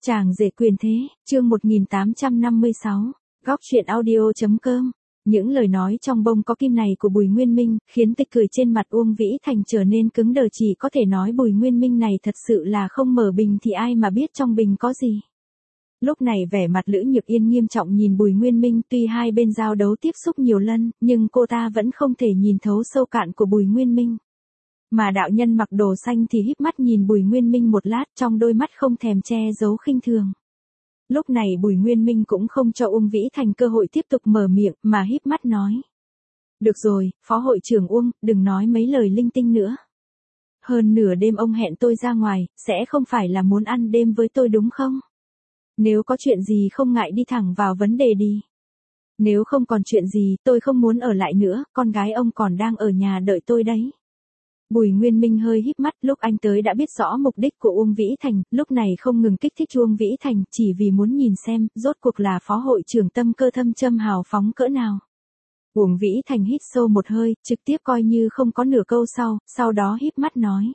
Chàng rể quyền thế, chương 1856, góc truyện audio.com. Những lời nói trong bông có kim này của Bùi Nguyên Minh, khiến tịch cười trên mặt Uông Vĩ Thành trở nên cứng đờ, chỉ có thể nói Bùi Nguyên Minh này thật sự là không mở bình thì ai mà biết trong bình có gì. Lúc này vẻ mặt Lữ Nhược Yên nghiêm trọng nhìn Bùi Nguyên Minh, tuy hai bên giao đấu tiếp xúc nhiều lần, nhưng cô ta vẫn không thể nhìn thấu sâu cạn của Bùi Nguyên Minh. Mà đạo nhân mặc đồ xanh thì híp mắt nhìn Bùi Nguyên Minh một lát, trong đôi mắt không thèm che giấu khinh thường. Lúc này Bùi Nguyên Minh cũng không cho Uông Vĩ Thành cơ hội tiếp tục mở miệng, mà híp mắt nói. Được rồi, Phó hội trưởng Uông, đừng nói mấy lời linh tinh nữa. Hơn nửa đêm ông hẹn tôi ra ngoài, sẽ không phải là muốn ăn đêm với tôi đúng không? Nếu có chuyện gì không ngại đi thẳng vào vấn đề đi. Nếu không còn chuyện gì, tôi không muốn ở lại nữa, con gái ông còn đang ở nhà đợi tôi đấy. Bùi Nguyên Minh hơi híp mắt, lúc anh tới đã biết rõ mục đích của Uông Vĩ Thành, lúc này không ngừng kích thích Uông Vĩ Thành, chỉ vì muốn nhìn xem, rốt cuộc là phó hội trưởng tâm cơ thâm châm hào phóng cỡ nào. Uông Vĩ Thành hít sâu một hơi, trực tiếp coi như không có nửa câu sau đó híp mắt nói.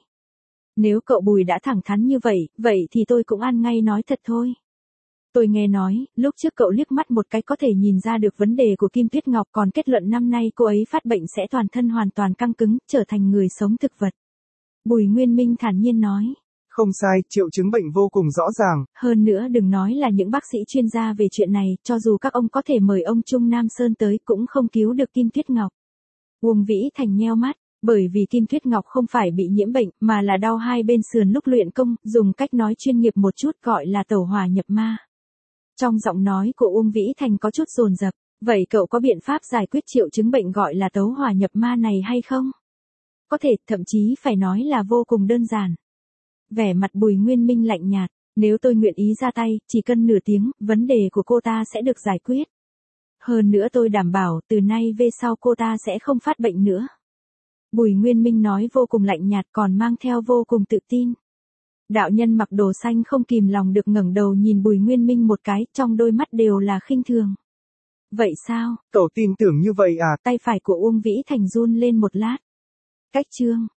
Nếu cậu Bùi đã thẳng thắn như vậy thì tôi cũng ăn ngay nói thật thôi. Tôi nghe nói, lúc trước cậu liếc mắt một cái có thể nhìn ra được vấn đề của Kim Tuyết Ngọc, còn kết luận năm nay cô ấy phát bệnh sẽ toàn thân hoàn toàn căng cứng, trở thành người sống thực vật. Bùi Nguyên Minh thản nhiên nói. Không sai, triệu chứng bệnh vô cùng rõ ràng. Hơn nữa đừng nói là những bác sĩ chuyên gia về chuyện này, cho dù các ông có thể mời ông Trung Nam Sơn tới cũng không cứu được Kim Tuyết Ngọc. Uông Vĩ Thành nheo mắt, bởi vì Kim Tuyết Ngọc không phải bị nhiễm bệnh, mà là đau hai bên sườn lúc luyện công, dùng cách nói chuyên nghiệp một chút gọi là tẩu hỏa nhập ma. Trong giọng nói của Uông Vĩ Thành có chút dồn dập, vậy cậu có biện pháp giải quyết triệu chứng bệnh gọi là tẩu hỏa nhập ma này hay không? Có thể, thậm chí phải nói là vô cùng đơn giản. Vẻ mặt Bùi Nguyên Minh lạnh nhạt, nếu tôi nguyện ý ra tay, chỉ cần nửa tiếng, vấn đề của cô ta sẽ được giải quyết. Hơn nữa tôi đảm bảo, từ nay về sau cô ta sẽ không phát bệnh nữa. Bùi Nguyên Minh nói vô cùng lạnh nhạt còn mang theo vô cùng tự tin. Đạo nhân mặc đồ xanh không kìm lòng được ngẩng đầu nhìn Bùi Nguyên Minh một cái, trong đôi mắt đều là khinh thường. Vậy sao? Cậu tin tưởng như vậy à? Tay phải của Uông Vĩ Thành run lên một lát. Cách chương.